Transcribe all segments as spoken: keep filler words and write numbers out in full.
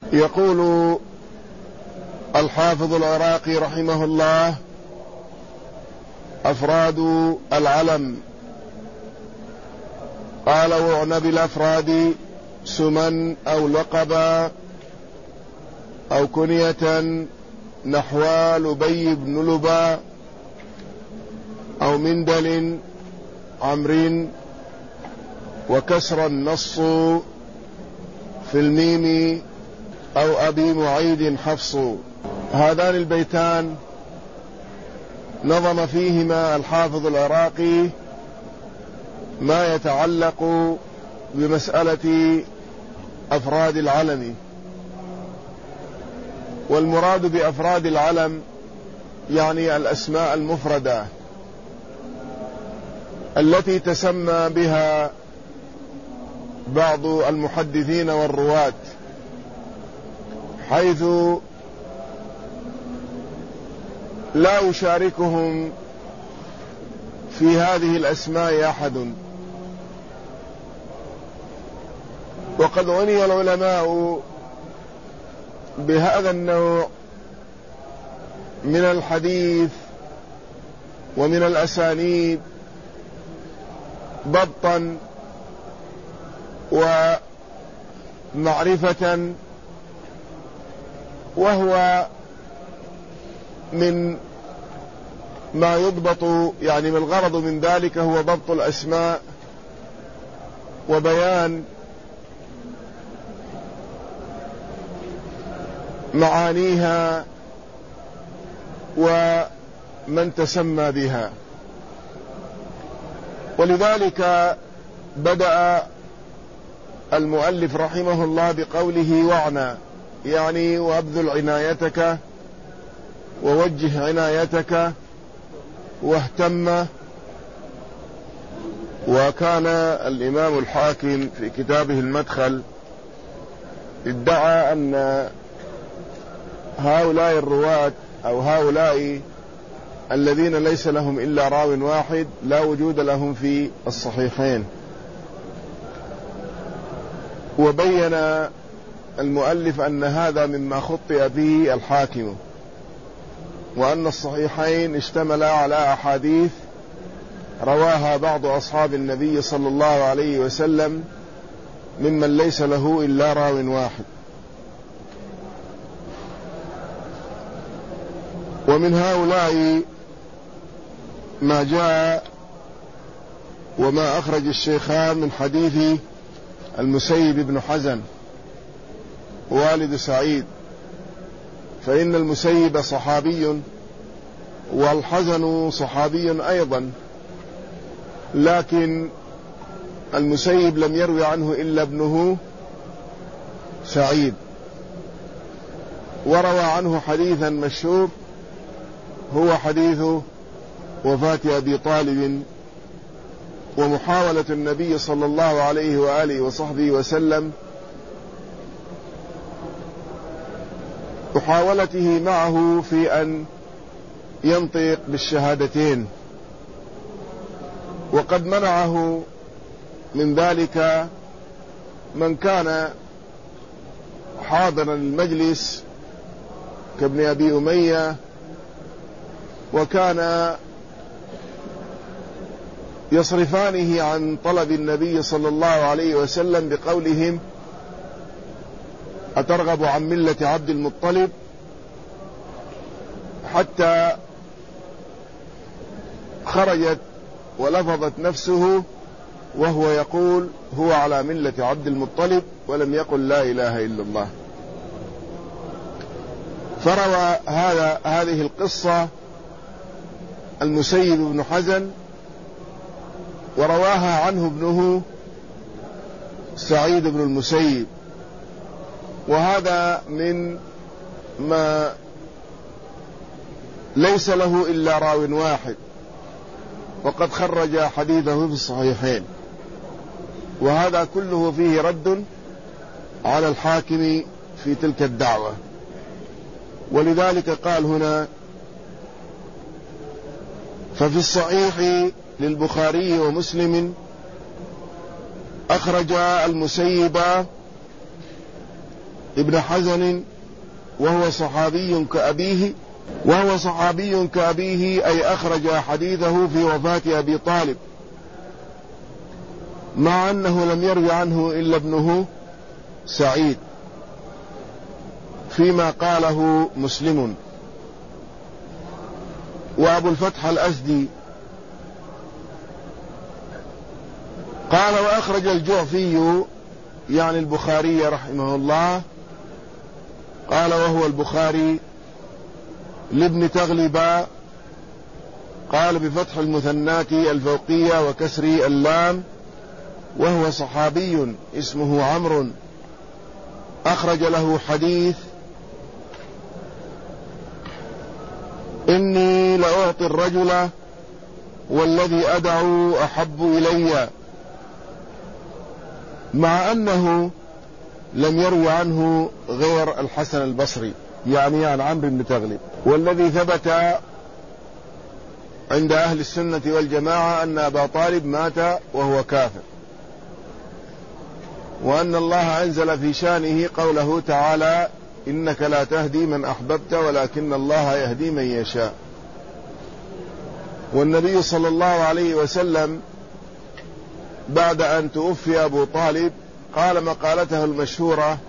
يقول الحافظ العراقي رحمه الله: أفراد العلم. قال: وعنى بالأفراد سما أو لقبا أو كنية نحو لبي بن لبا أو مندل عمر، وكسر النص في الميم أو أبي معيد حفص. هذان البيتان نظم فيهما الحافظ العراقي ما يتعلق بمسألة أفراد العلم. والمراد بأفراد العلم يعني الأسماء المفردة التي تسمى بها بعض المحدثين والرواة، حيث لا يشاركهم في هذه الأسماء أحد. وقد عني العلماء بهذا النوع من الحديث ومن الأسانيد ضبطا ومعرفة، وهو من ما يضبط، يعني من الغرض من ذلك هو ضبط الأسماء وبيان معانيها ومن تسمى بها. ولذلك بدأ المؤلف رحمه الله بقوله: وعنى، يعني وابذل عنايتك ووجه عنايتك واهتم. وكان الإمام الحاكم في كتابه المدخل ادعى أن هؤلاء الرواة أو هؤلاء الذين ليس لهم إلا راو واحد لا وجود لهم في الصحيحين. وبين المؤلف أن هذا مما خطئ به الحاكم، وأن الصحيحين اشتملا على أحاديث رواها بعض أصحاب النبي صلى الله عليه وسلم ممن ليس له إلا راو واحد. ومن هؤلاء ما جاء وما أخرج الشيخان من حديث المسيب بن حزن والد سعيد، فإن المسيب صحابي والحزن صحابي أيضا، لكن المسيب لم يروي عنه إلا ابنه سعيد، وروى عنه حديثا مشهور هو حديث وفاة أبي طالب ومحاولة النبي صلى الله عليه وآله وصحبه وسلم محاولته معه في أن ينطق بالشهادتين، وقد منعه من ذلك من كان حاضرا المجلس كابن أبي أمية، وكان يصرفانه عن طلب النبي صلى الله عليه وسلم بقولهم: أترغب عن ملة عبد المطلب؟ حتى خرجت ولفظت نفسه وهو يقول هو على ملة عبد المطلب، ولم يقل لا إله إلا الله. فروى هذا هذه القصة المسيب بن حزن، ورواها عنه ابنه سعيد بن المسيب، وهذا من ما ليس له إلا راو واحد، وقد خرج حديثه في الصحيحين. وهذا كله فيه رد على الحاكم في تلك الدعوة. ولذلك قال هنا: ففي الصحيح للبخاري ومسلم أخرج المسيب ابن حزن وهو صحابي كأبيه وهو صحابي كأبيه أي أخرج حديثه في وفاة أبي طالب، مع أنه لم يروي عنه إلا ابنه سعيد فيما قاله مسلم. وأبو الفتح الأزدي قال وأخرج الجعفي يعني البخاري رحمه الله، قال وهو البخاري لابن تغلب، قال بفتح المثنات الفوقية وكسر اللام، وهو صحابي اسمه عمرو، أخرج له حديث إني لأعطي الرجل والذي أدعو أحب إلي، مع أنه لم يروي عنه غير الحسن البصري يعني عن عمرو بن تغلب. والذي ثبت عند أهل السنة والجماعة أن أبا طالب مات وهو كافر، وأن الله أنزل في شانه قوله تعالى إنك لا تهدي من أحببت ولكن الله يهدي من يشاء. والنبي صلى الله عليه وسلم بعد أن توفي أبو طالب قال مقالته المشهورة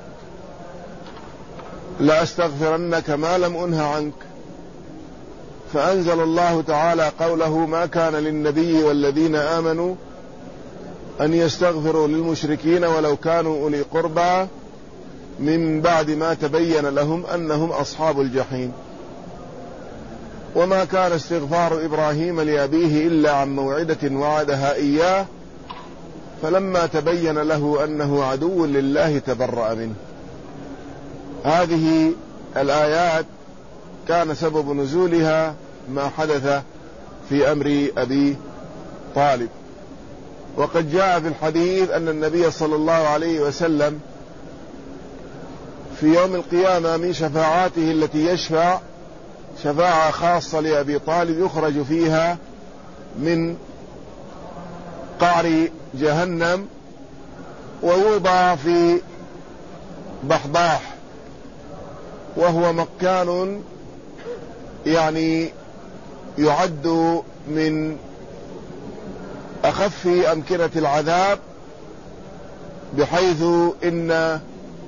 لأستغفرنك ما لم أنه عنك، فأنزل الله تعالى قوله ما كان للنبي والذين آمنوا أن يستغفروا للمشركين ولو كانوا أولي قربى من بعد ما تبين لهم أنهم أصحاب الجحيم. وما كان استغفار إبراهيم لأبيه إلا عن موعدة وعدها إياه فلما تبين له أنه عدو لله تبرأ منه. هذه الآيات كان سبب نزولها ما حدث في أمر أبي طالب. وقد جاء في الحديث أن النبي صلى الله عليه وسلم في يوم القيامة من شفاعاته التي يشفع شفاعة خاصة لأبي طالب يخرج فيها من قعر جهنم ويوضع في ضحضاح، وهو مكان يعني يعد من أخف أمكنة العذاب، بحيث إن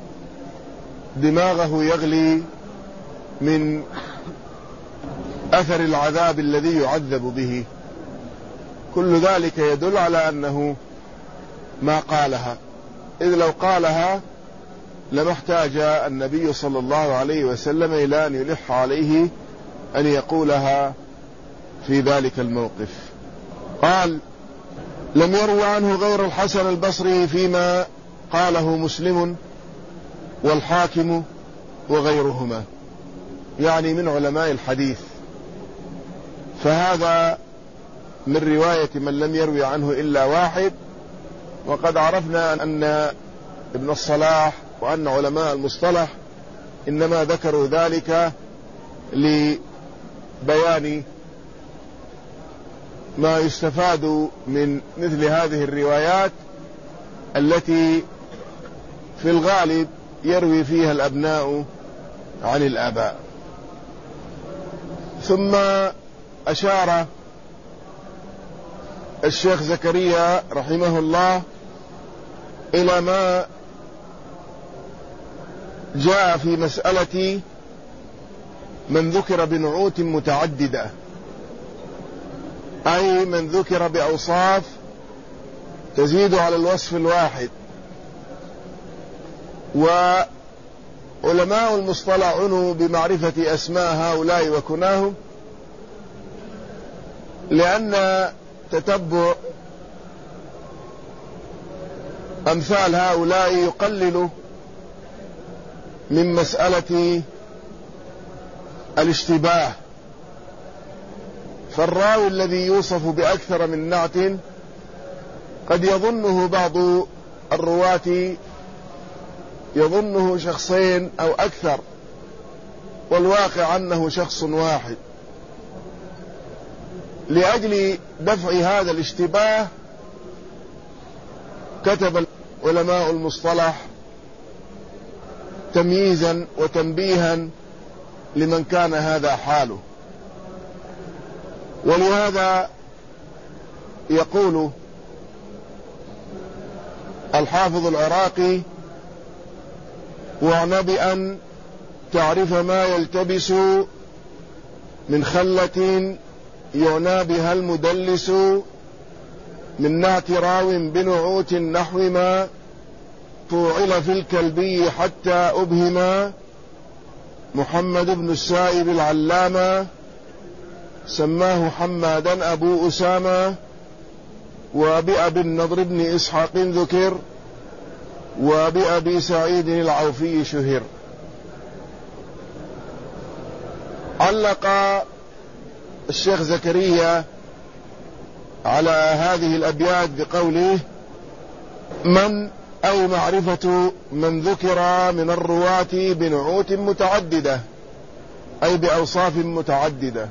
دماغه يغلي من أثر العذاب الذي يعذب به. كل ذلك يدل على أنه ما قالها، إذ لو قالها لما احتاج النبي صلى الله عليه وسلم إلى أن يلح عليه أن يقولها في ذلك الموقف. قال لم يروي عنه غير الحسن البصري فيما قاله مسلم والحاكم وغيرهما، يعني من علماء الحديث، فهذا من رواية من لم يروي عنه إلا واحد. وقد عرفنا أن ابن الصلاح وأن علماء المصطلح إنما ذكروا ذلك لبيان ما يستفاد من مثل هذه الروايات التي في الغالب يروي فيها الأبناء عن الآباء. ثم أشار الشيخ زكريا رحمه الله إلى ما جاء في مسألة من ذكر بنعوت متعددة، أي من ذكر بأوصاف تزيد على الوصف الواحد. وعلماء المصطلح عنوا بمعرفة أسماء هؤلاء وكناهم، لأن تتبع أمثال هؤلاء يقلل من مسألة الاشتباه. فالراوي الذي يوصف بأكثر من نعت قد يظنه بعض الرواة يظنه شخصين أو أكثر، والواقع أنه شخص واحد. لأجل دفع هذا الاشتباه كتب علماء المصطلح تمييزا وتنبيها لمن كان هذا حاله. ولهذا يقول الحافظ العراقي: واعن بأن تعرف ما يلتبس من خلة يعنى بها المدلس من نعت راو بنعوت نحو ما فوعل في الكلبي حتى أبهما محمد بن السائب العلامة سماه حمادا أبو أسامة وبأبي النضر بن إسحاق ذكر وبأبي سعيد العوفي شهر. علق الشيخ زكريا على هذه الأبيات بقوله: من أي معرفة من ذكر من الرواة بنعوت متعددة، أي بأوصاف متعددة.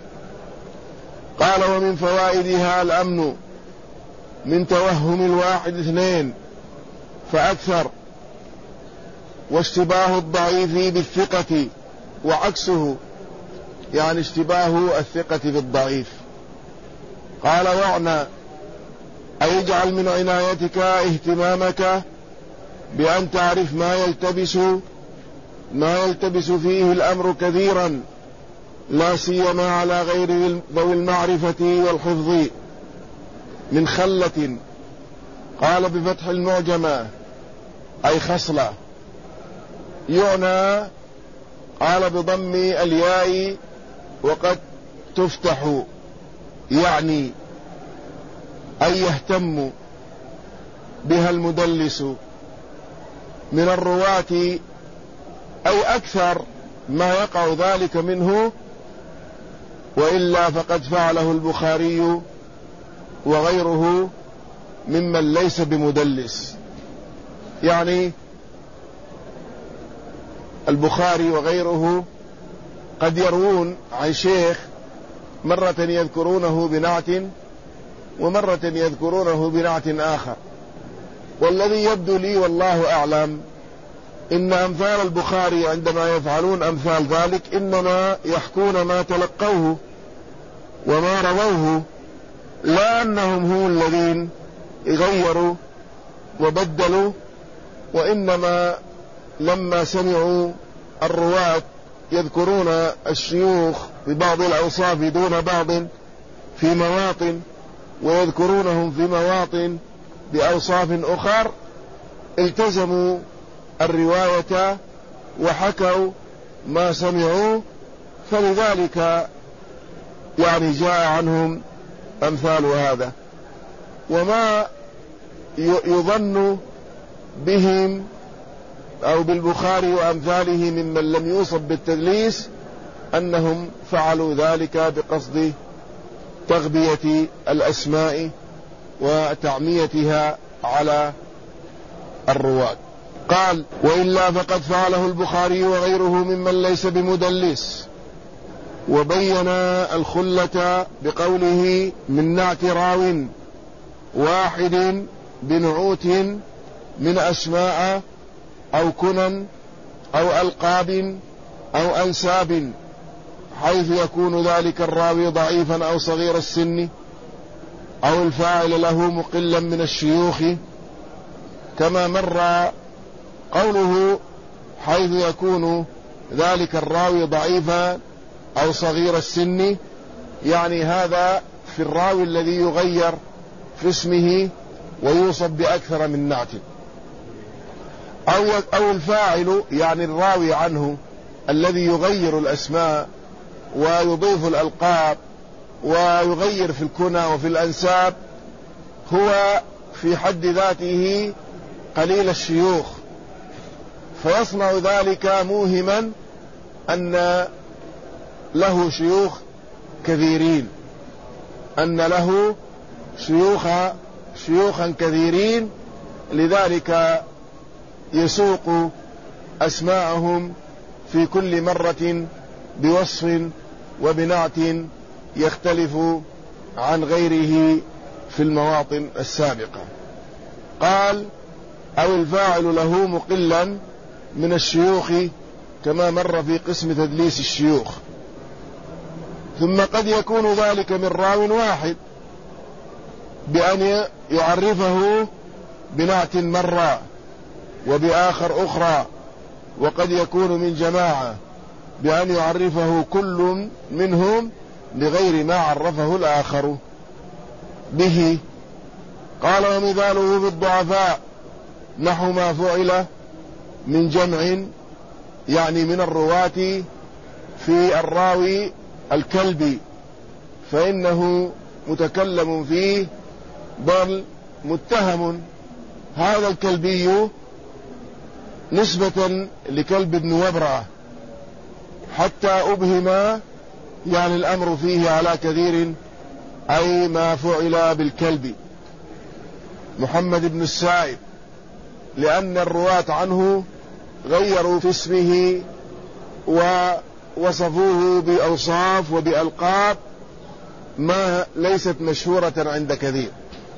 قال: ومن فوائدها الأمن من توهم الواحد اثنين فأكثر، واشتباه الضعيف بالثقة وعكسه، يعني اشتباه الثقة بالضعيف. قال: واعنى أي اجعل من عنايتك اهتمامك بأن تعرف ما يلتبس ما يلتبس فيه الأمر كثيرا، لا سيما على غير ذوي المعرفة والحفظ من خلة. قال: بفتح المعجمة أي خصلة. يعنى قال بضم الياء وقد تفتح، يعني أي يهتم بها المدلس من الرواة، أي أكثر ما يقع ذلك منه، وإلا فقد فعله البخاري وغيره ممن ليس بمدلس. يعني البخاري وغيره قد يروون عن شيخ مرة يذكرونه بنعت ومرة يذكرونه بنعت آخر، والذي يبدو لي والله أعلم إن أمثال البخاري عندما يفعلون أمثال ذلك إنما يحكون ما تلقوه وما رووه، لا أنهم هم الذين غيروا وبدلوا، وإنما لما سمعوا الرواة يذكرون الشيوخ ببعض الأوصاف دون بعض في مواطن، ويذكرونهم في مواطن بأوصاف أخر، التزموا الرواية وحكوا ما سمعوا، فلذلك يعني جاء عنهم أمثال هذا. وما يظن بهم أو بالبخاري وأمثاله ممن لم يوصف بالتدليس أنهم فعلوا ذلك بقصد تغبية الأسماء وتعميتها على الرواة. قال: وإلا فقد فعله البخاري وغيره ممن ليس بمدلس. وبين الخلة بقوله: من نعت راو واحد بنعوت من أسماء أو كنن أو ألقاب أو أنساب، حيث يكون ذلك الراوي ضعيفا أو صغير السن أو الفاعل له مقلا من الشيوخ، كما مر قوله حيث يكون ذلك الراوي ضعيفا أو صغير السن، يعني هذا في الراوي الذي يغير في اسمه ويوصف بأكثر من نعت، أو أو الفاعل يعني الراوي عنه الذي يغير الأسماء ويضيف الألقاب ويغير في الكنى وفي الأنساب، هو في حد ذاته قليل الشيوخ، فيصنع ذلك موهما أن له شيوخ كثيرين أن له شيوخ شيوخا كثيرين لذلك يسوق أسماءهم في كل مرة بوصف وبنعت يختلف عن غيره في المواطن السابقة. قال: أو الفاعل له مقلا من الشيوخ كما مر في قسم تدليس الشيوخ. ثم قد يكون ذلك من راو واحد بأن يعرفه بنعت مرة وبآخر أخرى، وقد يكون من جماعة بأن يعرفه كل منهم بغير ما عرفه الآخر به. قال ومثاله بالضعفاء نحو ما فعل من جمع، يعني من الرواة في الراوي الكلبي، فإنه متكلم فيه بل متهم. هذا الكلبي نسبة لكلب بن وبرة، حتى أبهم يعني الأمر فيه على كثير، أي ما فعل بالكلب. محمد بن السائب، لأن الرواة عنه غيروا في اسمه ووصفوه بأوصاف وبألقاب ما ليست مشهورة عند كثير.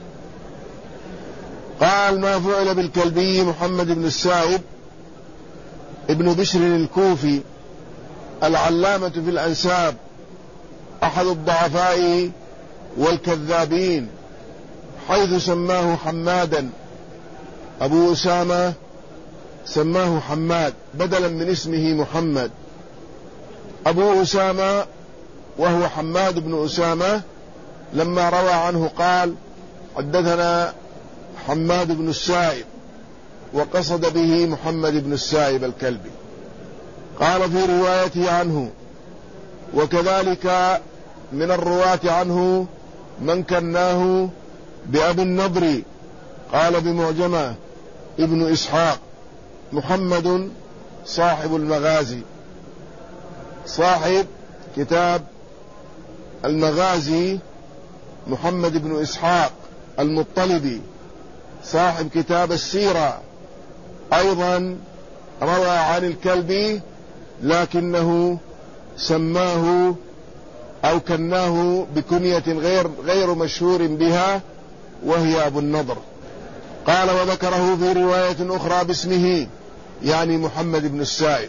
قال ما فعل بالكلبي محمد بن السائب ابن بشر الكوفي العلامة في الأنساب، أحد الضعفاء والكذابين، حيث سماه حمادا. أبو أسامة سماه حماد بدلا من اسمه محمد. أبو أسامة وهو حماد بن أسامة لما روى عنه قال حدثنا حماد بن السائب، وقصد به محمد بن السائب الكلبي. قال في روايته عنه وكذلك من الرواة عنه من كناه بأبي النضر، قال بمعجمة ابن إسحاق محمد صاحب المغازي، صاحب كتاب المغازي محمد بن إسحاق المطلبي، صاحب كتاب السيرة، أيضا روى عن الكلبي لكنه سماه أو كناه بكنية غير, غير مشهور بها وهي أبو النضر. قال وذكره في رواية أخرى باسمه يعني محمد بن السائب.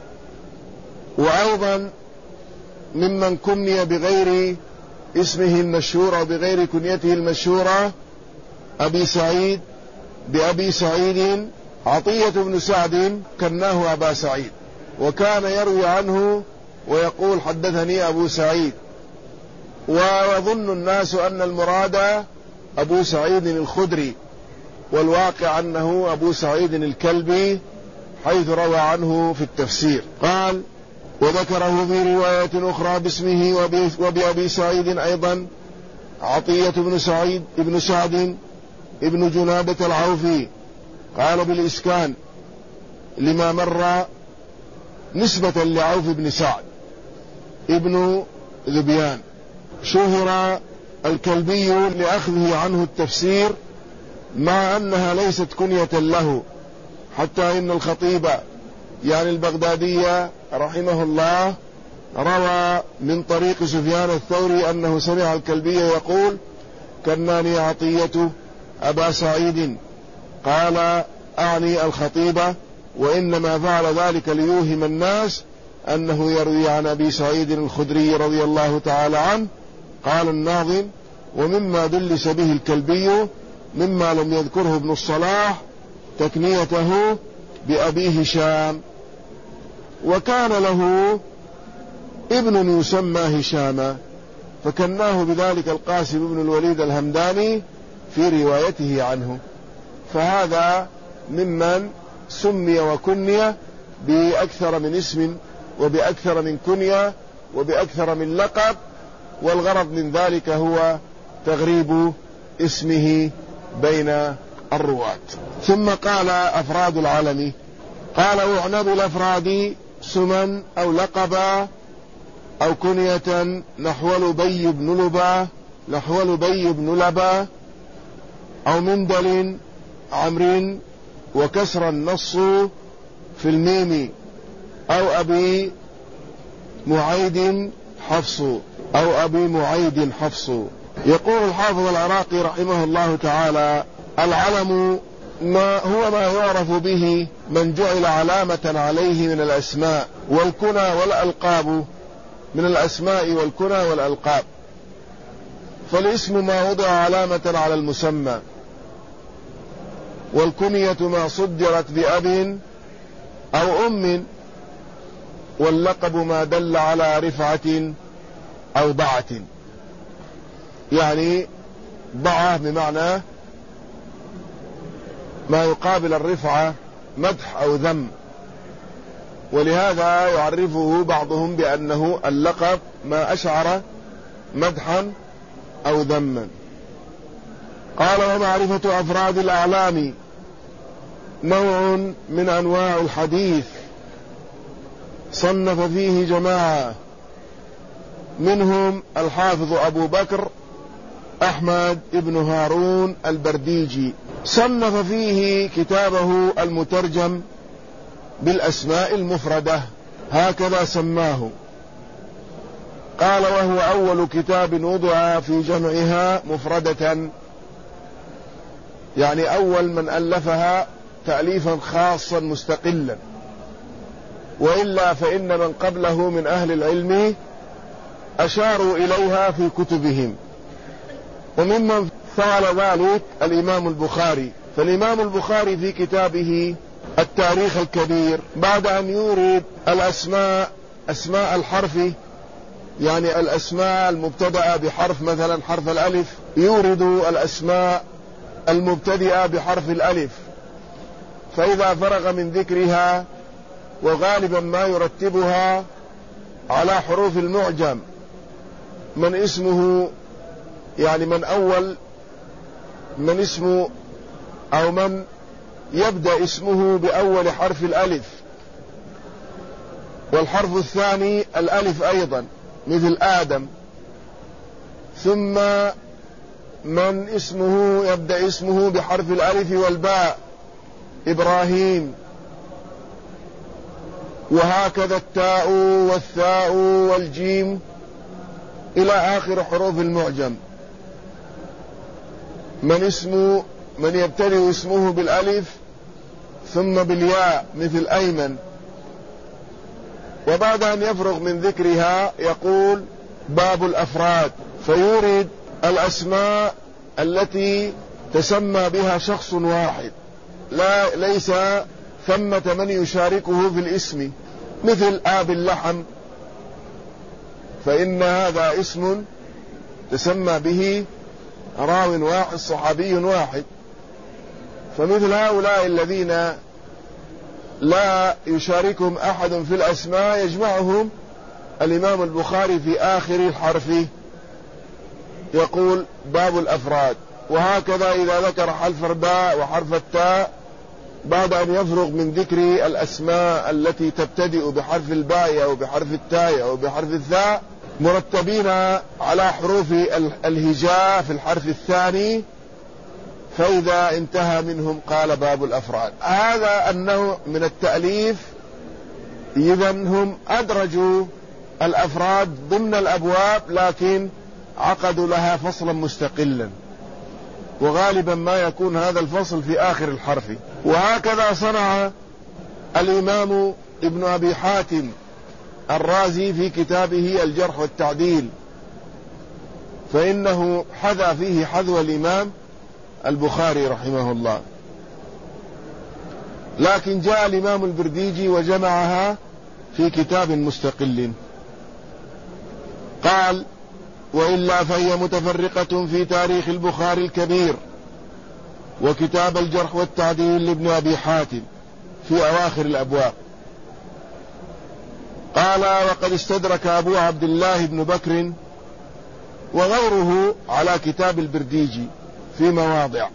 وأيضا ممن كني بغير اسمه المشهور أو بغير كنيته المشهورة أبي سعيد بأبي سعيد عطية بن سعد كناه أبا سعيد، وكان يروي عنه ويقول حدثني أبو سعيد، ويظن الناس أن المراد أبو سعيد الخدري، والواقع أنه أبو سعيد الكلبي حيث روى عنه في التفسير. قال وذكره في رواية أخرى باسمه وبأبي سعيد أيضا عطية بن سعيد ابن سعد ابن جنابة العوفي، قال بالإسكان لما مر نسبة لعوف بن سعد ابن ذبيان. شهر الكلبي لأخذه عنه التفسير مع أنها ليست كنية له، حتى إن الخطيب يعني البغدادية رحمه الله روى من طريق سفيان الثوري أنه سمع الكلبي يقول كناني عطية أبا سعيد، قال أعني الخطيبة، وإنما فعل ذلك ليوهم الناس أنه يروي عن أبي سعيد الخدري رضي الله تعالى عنه. قال الناظم ومما دلس به الكلبي مما لم يذكره ابن الصلاح تكنيته بأبي هشام، وكان له ابن يسمى هشاما فكناه بذلك القاسم بن الوليد الهمداني في روايته عنه. فهذا ممن سمي وكني بأكثر من اسم وبأكثر من كنية وبأكثر من لقب، والغرض من ذلك هو تغريب اسمه بين الرواة. ثم قال أفراد العلم، قال أعنى بالأفراد سما أو لقبا أو كنية نحو لبي بن لبا نحو لبي بن لبا أو مندل عمر وكسر النص في الميم أو أبي معيد حفص أو أبي معيد حفص. يقول الحافظ العراقي رحمه الله تعالى العلم ما هو ما يعرف به من جعل علامة عليه من الأسماء والكنى والألقاب، من الأسماء والكنى والألقاب. فالاسم ما وضع علامة على المسمى، والكنية ما صدرت بأب أو أم، واللقب ما دل على رفعة أو ضعة. يعني ضعة بمعنى ما يقابل الرفعة مدح أو ذم، ولهذا يعرفه بعضهم بأنه اللقب ما أشعر مدحا أو ذما. قال: ومعرفة أفراد الأعلام نوع من أنواع الحديث صنف فيه جماعة، منهم الحافظ أبو بكر أحمد بن هارون البرديجي، صنف فيه كتابه المترجم بالأسماء المفردة، هكذا سماه. قال: وهو أول كتاب وضع في جمعها مفردة، يعني أول من ألفها تأليفا خاصا مستقلا، وإلا فإن من قبله من أهل العلم أشاروا إليها في كتبهم. وممن فعل ذلك الإمام البخاري، فالإمام البخاري في كتابه التاريخ الكبير بعد أن يورد الأسماء أسماء الحرف، يعني الأسماء المبتدأة بحرف مثلا حرف الألف، يورد الأسماء المبتدئة بحرف الألف، فإذا فرغ من ذكرها وغالبا ما يرتبها على حروف المعجم من اسمه، يعني من أول من اسمه أو من يبدأ اسمه بأول حرف الألف، والحرف الثاني الألف أيضا مثل آدم، ثم من اسمه يبدأ اسمه بحرف الألف والباء إبراهيم، وهكذا التاء والثاء والجيم إلى آخر حروف المعجم. من اسمه من يبتدئ اسمه بالألف ثم بالياء مثل أيمن. وبعد أن يفرغ من ذكرها يقول: باب الأفراد، فيورد الأسماء التي تسمى بها شخص واحد، لا ليس ثمة من يشاركه في الاسم، مثل آب اللحم، فإن هذا اسم تسمى به راو واحد صحابي واحد. فمثل هؤلاء الذين لا يشاركهم أحد في الأسماء يجمعهم الإمام البخاري في آخر الحرف، يقول: باب الأفراد. وهكذا إذا ذكر حرف الباء وحرف التاء بعد أن يفرغ من ذكر الأسماء التي تبتدئ بحرف الباء أو بحرف التاء أو بحرف الثاء مرتبين على حروف الهجاء في الحرف الثاني، فإذا انتهى منهم قال: باب الأفراد. هذا النوع من التأليف إذن هم أدرجوا الأفراد ضمن الأبواب، لكن عقدوا لها فصلا مستقلا، وغالبا ما يكون هذا الفصل في آخر الحرف. وهكذا صنع الإمام ابن أبي حاتم الرازي في كتابه الجرح والتعديل، فإنه حذا فيه حذو الإمام البخاري رحمه الله. لكن جاء الإمام البرديجي وجمعها في كتاب مستقل. قال: وإلا فهي متفرقة في تاريخ البخاري الكبير وكتاب الجرح والتعديل لابن أبي حاتم في أواخر الأبواب. قال: وقد استدرك أبو عبد الله بن بكر وغيره على كتاب البرديجي في مواضع،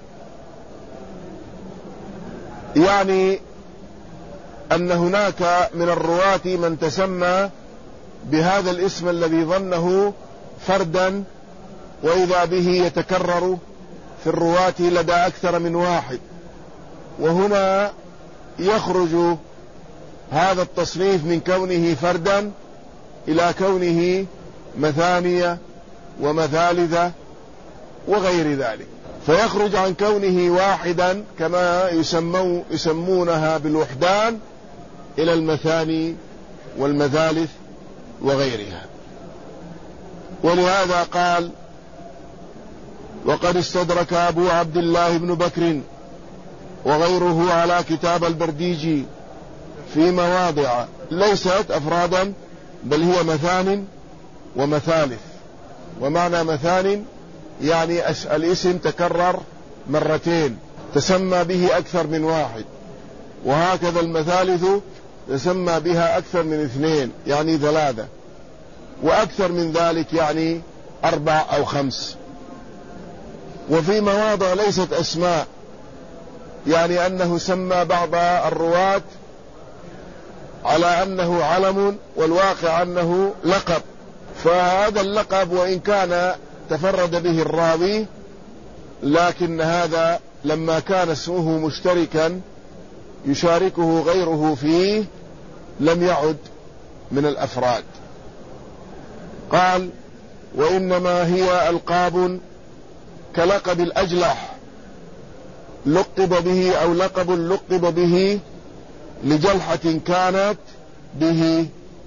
يعني أن هناك من الرواة من تسمى بهذا الاسم الذي ظنه فردا، وإذا به يتكرر في الرواة لدى أكثر من واحد، وهنا يخرج هذا التصنيف من كونه فردا إلى كونه مثانية ومثالثة وغير ذلك. فيخرج عن كونه واحدا كما يسمو يسمونها بالوحدان إلى المثاني والمثالث وغيرها. ولهذا قال: وقد استدرك أبو عبد الله بن بكر وغيره على كتاب البرديجي في مواضع ليست أفرادا بل هي مثان ومثالث. ومعنى مثان يعني الاسم تكرر مرتين تسمى به أكثر من واحد، وهكذا المثالث تسمى بها أكثر من اثنين يعني ثلاثة، وأكثر من ذلك يعني أربع أو خمس. وفي مواضع ليست أسماء، يعني أنه سمى بعض الرواة على أنه علم والواقع أنه لقب، فهذا اللقب وإن كان تفرد به الراوي لكن هذا لما كان اسمه مشتركا يشاركه غيره فيه لم يعد من الأفراد. قال: وإنما هي ألقاب كلقب الأجلح لقب به أو لقب لقب به لجلحة كانت به،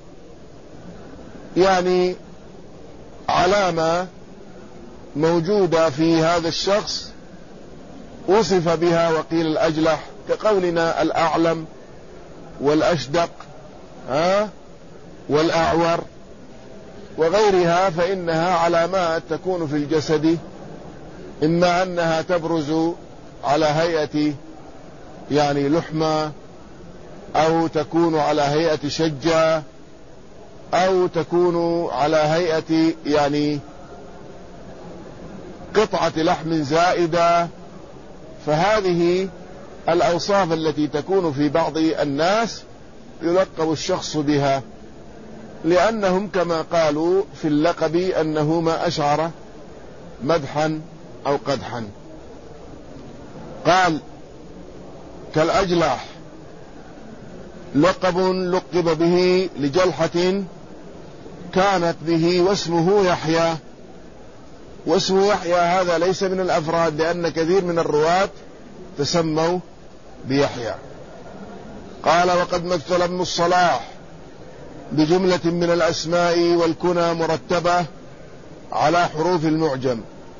يعني علامة موجودة في هذا الشخص وصف بها وقيل الأجلح، كقولنا الأعلم والأشدق ها والأعور وغيرها، فإنها علامات تكون في الجسد، إما أنها تبرز على هيئة يعني لحمة، أو تكون على هيئة شجة، أو تكون على هيئة يعني قطعة لحم زائدة. فهذه الأوصاف التي تكون في بعض الناس يلقب الشخص بها، لأنهم كما قالوا في اللقب أنه ما أشعر مدحا أو قدحا. قال: كالأجلح لقب لقب به لجلحة كانت به واسمه يحيى. واسمه يحيى هذا ليس من الأفراد، لأن كثير من الرواة تسموا بيحيى. قال: وقد مثل ابن الصلاح بجملة من الأسماء والكنى مرتبة على حروف المعجم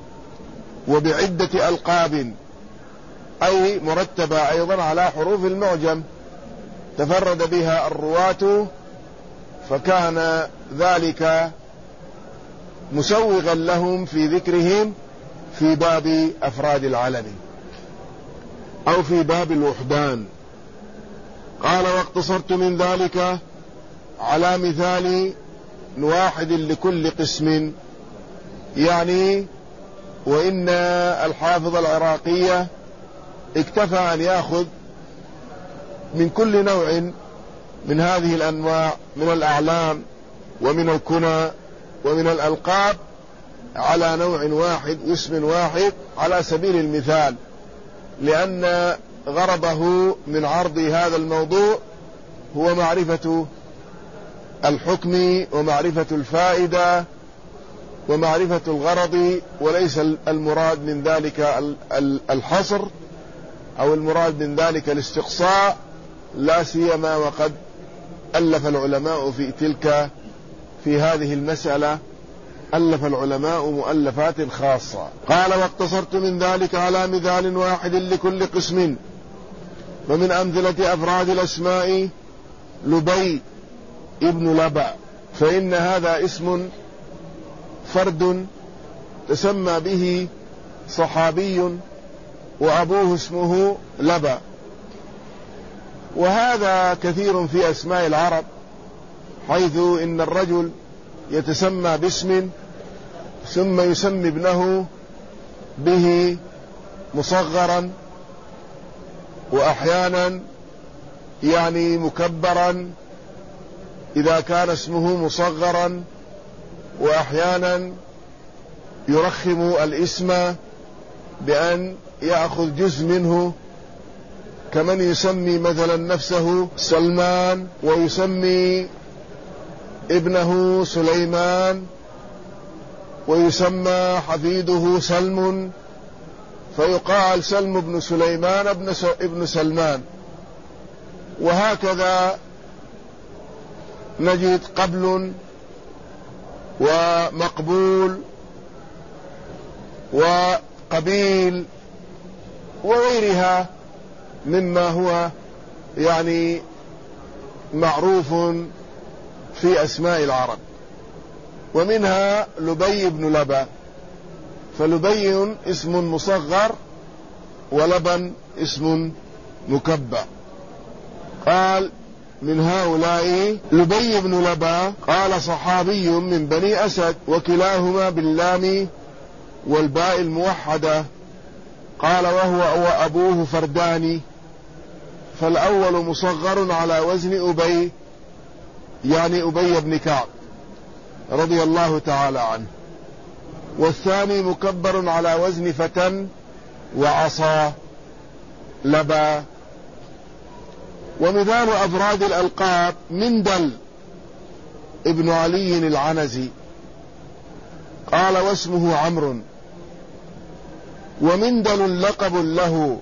وبعدة ألقاب، أي مرتبة أيضا على حروف المعجم تفرد بها الرواة، فكان ذلك مسوغا لهم في ذكرهم في باب أفراد العلم أو في باب الوحدان. قال: واقتصرت من ذلك على مثال واحد لكل قسم، يعني وإن الحافظ العراقي اكتفى أن يأخذ من كل نوع من هذه الأنواع من الأعلام ومن الكنى ومن الألقاب على نوع واحد واسم واحد على سبيل المثال، لأن غرضه من عرض هذا الموضوع هو معرفة الحكم ومعرفة الفائدة ومعرفة الغرض، وليس المراد من ذلك الحصر أو المراد من ذلك الاستقصاء، لا سيما وقد ألف العلماء في تلك في هذه المسألة ألف العلماء مؤلفات خاصة. قال: واقتصرت من ذلك على مثال واحد لكل قسم. ومن أمثلة أفراد الأسماء لبي ابن لبى، فإن هذا اسم فرد تسمى به صحابي وأبوه اسمه لبى، وهذا كثير في أسماء العرب، حيث إن الرجل يتسمى باسم ثم يسمي ابنه به مصغرا، وأحيانا يعني مكبرا إذا كان اسمه مصغرا، وأحيانا يرخم الاسم بأن يأخذ جزء منه، كمن يسمي مثلا نفسه سلمان ويسمي ابنه سليمان ويسمى حفيده سلم، فيقال سلم بن سليمان ابن سلمان. وهكذا نجد قبل ومقبول وقبيل وغيرها مما هو يعني معروف في أسماء العرب. ومنها لبي بن لبى، فلبي اسم مصغر ولبن اسم مكبر. قال من هؤلاء لبي بن لبى قال صحابي من بني أسد وكلاهما باللام والباء الموحدة، قال وهو وأبوه فردان، فالأول مصغر على وزن أبي يعني أبي بن كعب رضي الله تعالى عنه، والثاني مكبر على وزن فتى وعصا لبى. ومثال أفراد الألقاب مندل ابن علي العنزي قال واسمه عمرو، ومندل لقب له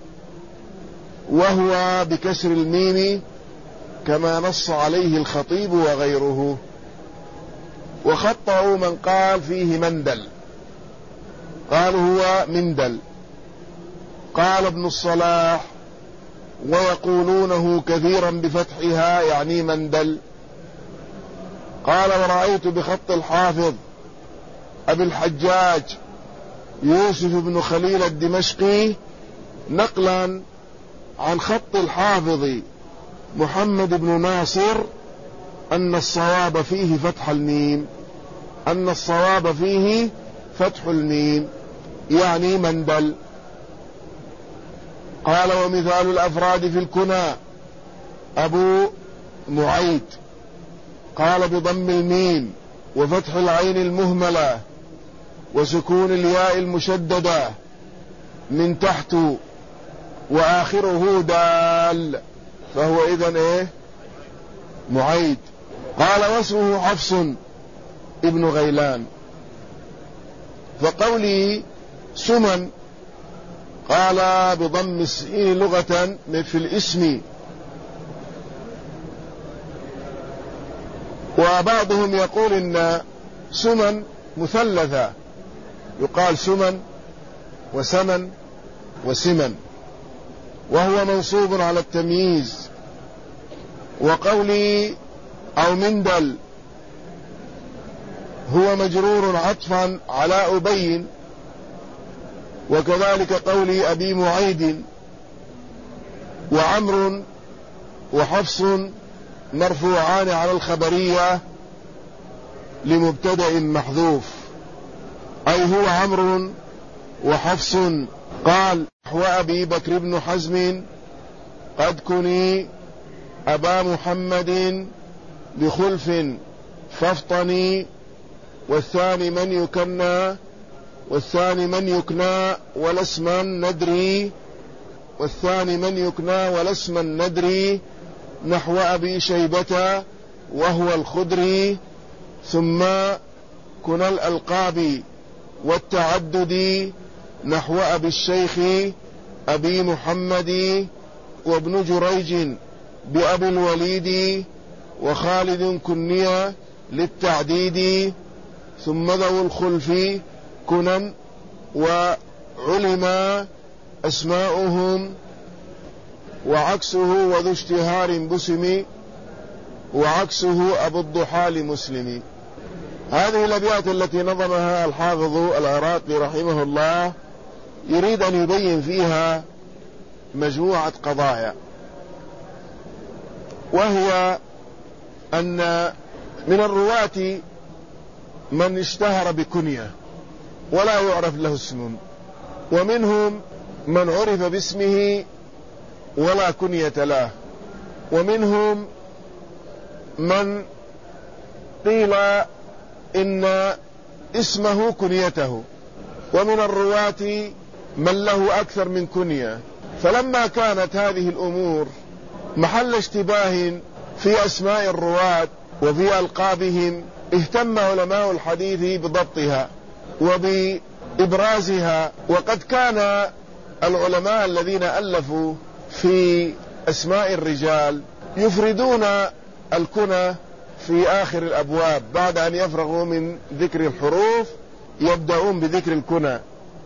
وهو بكسر الميم كما نص عليه الخطيب وغيره، وخطأوا من قال فيه مندل، قالوا هو مندل. قال ابن الصلاح ويقولونه كثيرا بفتحها يعني مندل. قال ورأيت بخط الحافظ أبي الحجاج يوسف بن خليل الدمشقي نقلا عن خط الحافظ محمد بن ناصر أن الصواب فيه فتح الميم، أن الصواب فيه فتح الميم يعني مندل. قال ومثال الأفراد في الكنى أبو معيد، قال بضم الميم وفتح العين المهملة وسكون الياء المشددة من تحت وآخره دال، فهو إذن إيه معيد. قال واسمه حفص ابن غيلان. فقولي سمن قال بضم السين لغة في الاسم، وبعضهم يقول إن سمن مثلثة، يقال سمن وسمن وسمن، وهو منصوب على التمييز. وقولي أو مندل هو مجرور عطفا على أبي، وكذلك قولي أبي معيد. وعمر وحفص مرفوعان على الخبرية لمبتدأ محذوف، أي هو عمرو وحفص. قال وأبي بكر بن حزم قد كني أبا محمد بخلف فافطني، والثاني من يكنى والثاني من يكنى ولا اسما ندري والثاني من يكنى ولا اسما ندري نحو أبي شيبة وهو الخدري. ثم كنى الألقاب والتعدد نحو أبي الشيخ أبي محمد، وابن جريج بأبي الوليد، وخالد كنية للتعديد. ثم ذو الخلف كنن وعلم أسماؤهم، وعكسه وذو اشتهار بسم، وعكسه أبو الضحى لمسلم. هذه الأبيات التي نظمها الحافظ العراقي رحمه الله يريد أن يبين فيها مجموعة قضايا، وهي أن من الرواة من اشتهر بكنية ولا يعرف له اسم، ومنهم من عرف باسمه ولا كنية له، ومنهم من قيل إن اسمه كنيته، ومن الرواة من له أكثر من كنية. فلما كانت هذه الأمور محل اشتباه في أسماء الرواة وفي ألقابهم، اهتم علماء الحديث بضبطها وبإبرازها. وقد كان العلماء الذين ألفوا في أسماء الرجال يفردون الكنى في آخر الأبواب، بعد أن يفرغوا من ذكر الحروف يبدأون بذكر الكنى.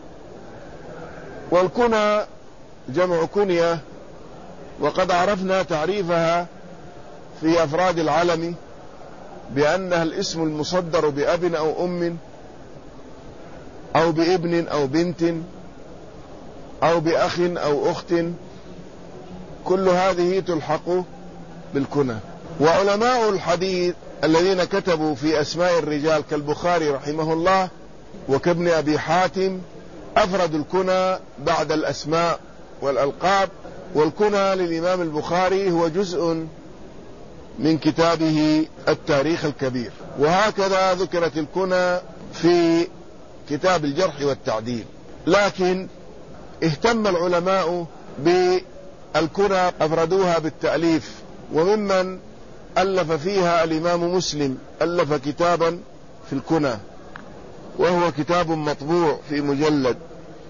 والكنى جمع كنية، وقد عرفنا تعريفها في أفراد العلم بأنها الاسم المصدر بأب أو أم أو بابن أو بنت أو بأخ أو أخت، كل هذه تلحق بالكنى. وعلماء الحديث الذين كتبوا في أسماء الرجال كالبخاري رحمه الله وكابن أبي حاتم أفردوا الكنى بعد الأسماء والألقاب. والكنى للإمام البخاري هو جزء من كتابه التاريخ الكبير، وهكذا ذكرت الكنى في كتاب الجرح والتعديل. لكن اهتم العلماء بالكنى أفردوها بالتأليف، وممن ألف فيها الإمام مسلم، ألف كتابا في الكنى وهو كتاب مطبوع في مجلد.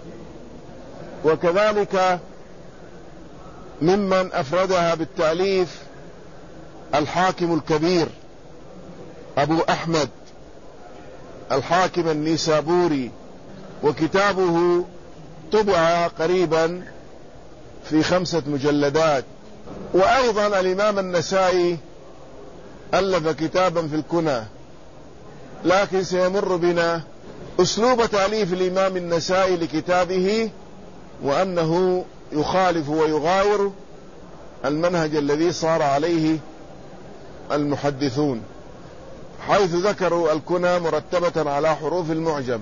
وكذلك ممن أفردها بالتأليف الحاكم الكبير أبو أحمد الحاكم النيسابوري، وكتابه طبع قريبا في خمسة مجلدات. وأيضا الإمام النسائي ألف كتابا في الكنى، لكن سيمر بنا أسلوب تأليف الإمام النسائي لكتابه، وأنه يخالف ويغاير المنهج الذي صار عليه المحدثون، حيث ذكروا الكنى مرتبة على حروف المعجم،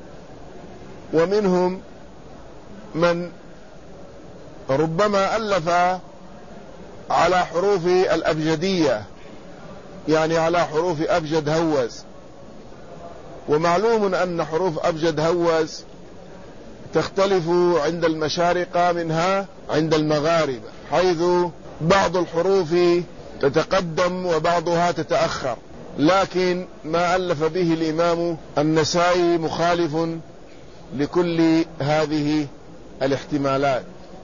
ومنهم من ربما ألف على حروف الأبجدية، يعني على حروف أبجد هوز. ومعلوم أن حروف أبجد هوز تختلف عند المشارقة منها عند المغاربة، حيث بعض الحروف تتقدم وبعضها تتأخر. لكن ما ألف به الإمام النسائي مخالف لكل هذه الاحتمالات.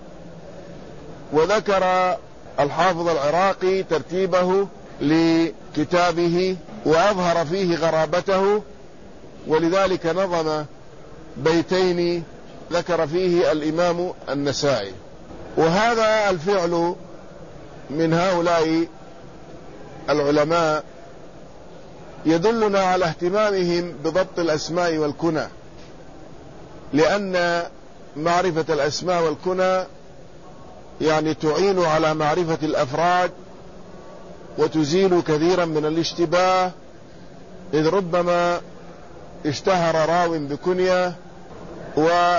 وذكر الحافظ العراقي ترتيبه لكتابه وأظهر فيه غرابته، ولذلك نظم بيتين ذكر فيه الإمام النسائي. وهذا الفعل من هؤلاء العلماء يدلنا على اهتمامهم بضبط الأسماء والكنى، لأن معرفة الأسماء والكنى يعني تعين على معرفة الأفراد وتزيل كثيرا من الاشتباه، إذ ربما اشتهر راو بكنية ولم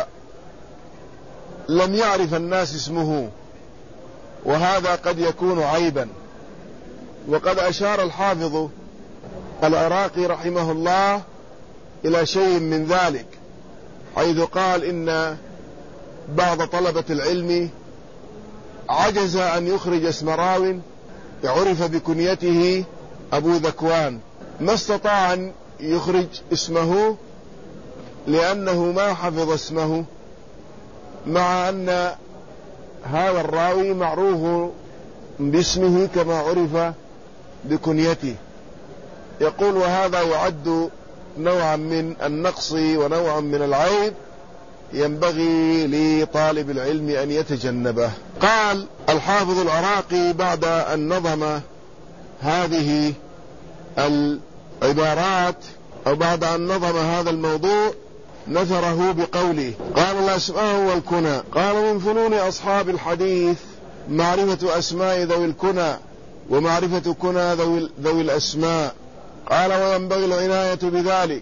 يعرف الناس اسمه، وهذا قد يكون عيبا. وقد أشار الحافظ العراقي رحمه الله إلى شيء من ذلك، حيث قال إن بعض طلبة العلم عجز أن يخرج اسم راو عرف بكنيته أبو ذكوان، ما استطاع أن يخرج اسمه لأنه ما حفظ اسمه، مع أن هذا الراوي معروف باسمه كما عرف بكنيته. يقول وهذا يعد نوعا من النقص ونوعا من العيب ينبغي لطالب العلم أن يتجنبه. قال الحافظ العراقي بعد أن نظم هذه العبارات أو بعد أن نظم هذا الموضوع نثره بقوله: قال الأسماء والكنى، قال من فنون أصحاب الحديث معرفة أسماء ذوي الكنى ومعرفة كنى ذوي, ذوي الأسماء. قال وينبغي العناية بذلك،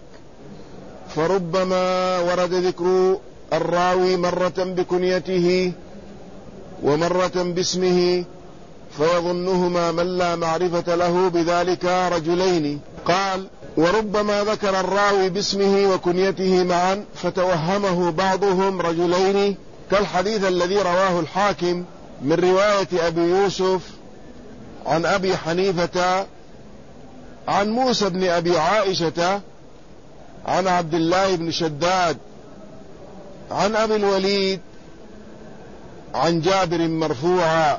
فربما ورد ذكر الراوي مرة بكنيته ومرة باسمه فيظنهما من لا معرفة له بذلك رجلين. قال وربما ذكر الراوي باسمه وكنيته معا فتوهمه بعضهم رجلين، كالحديث الذي رواه الحاكم من رواية أبي يوسف عن أبي حنيفة عن موسى بن أبي عائشة عن عبد الله بن شداد عن أبي الوليد عن جابر مرفوعا: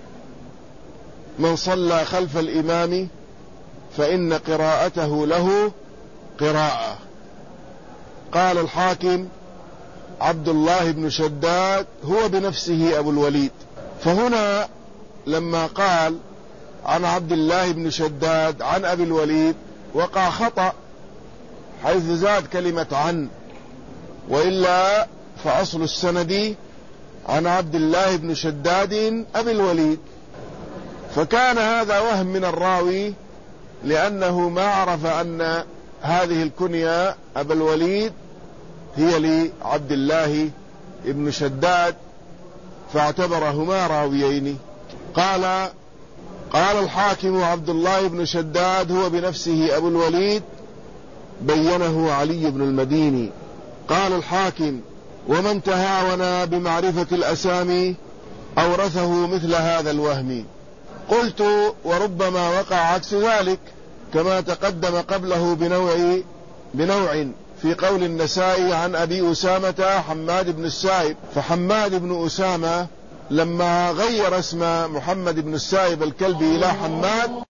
من صلى خلف الإمام فإن قراءته له قراءة. قال الحاكم: عبد الله بن شداد هو بنفسه أبو الوليد. فهنا لما قال عن عبد الله بن شداد عن أبي الوليد وقع خطأ، حيث زاد كلمة عن، وإلا فأصل السند عن عبد الله بن شداد أبي الوليد. فكان هذا وهم من الراوي، لأنه ما عرف أن هذه الكنية أبا الوليد هي لعبد الله بن شداد، فاعتبرهما راويين. قال قال الحاكم: عبد الله بن شداد هو بنفسه أبو الوليد، بينه علي بن المديني. قال الحاكم: ومن تهاون بمعرفة الأسامي أورثه مثل هذا الوهم. قلت: وربما وقع عكس ذلك، كما تقدم قبله بنوع بنوع في قول النسائي عن أبي أسامة حماد بن السائب. فحماد بن أسامة لما غير اسم محمد بن السائب الكلبي إلى حماد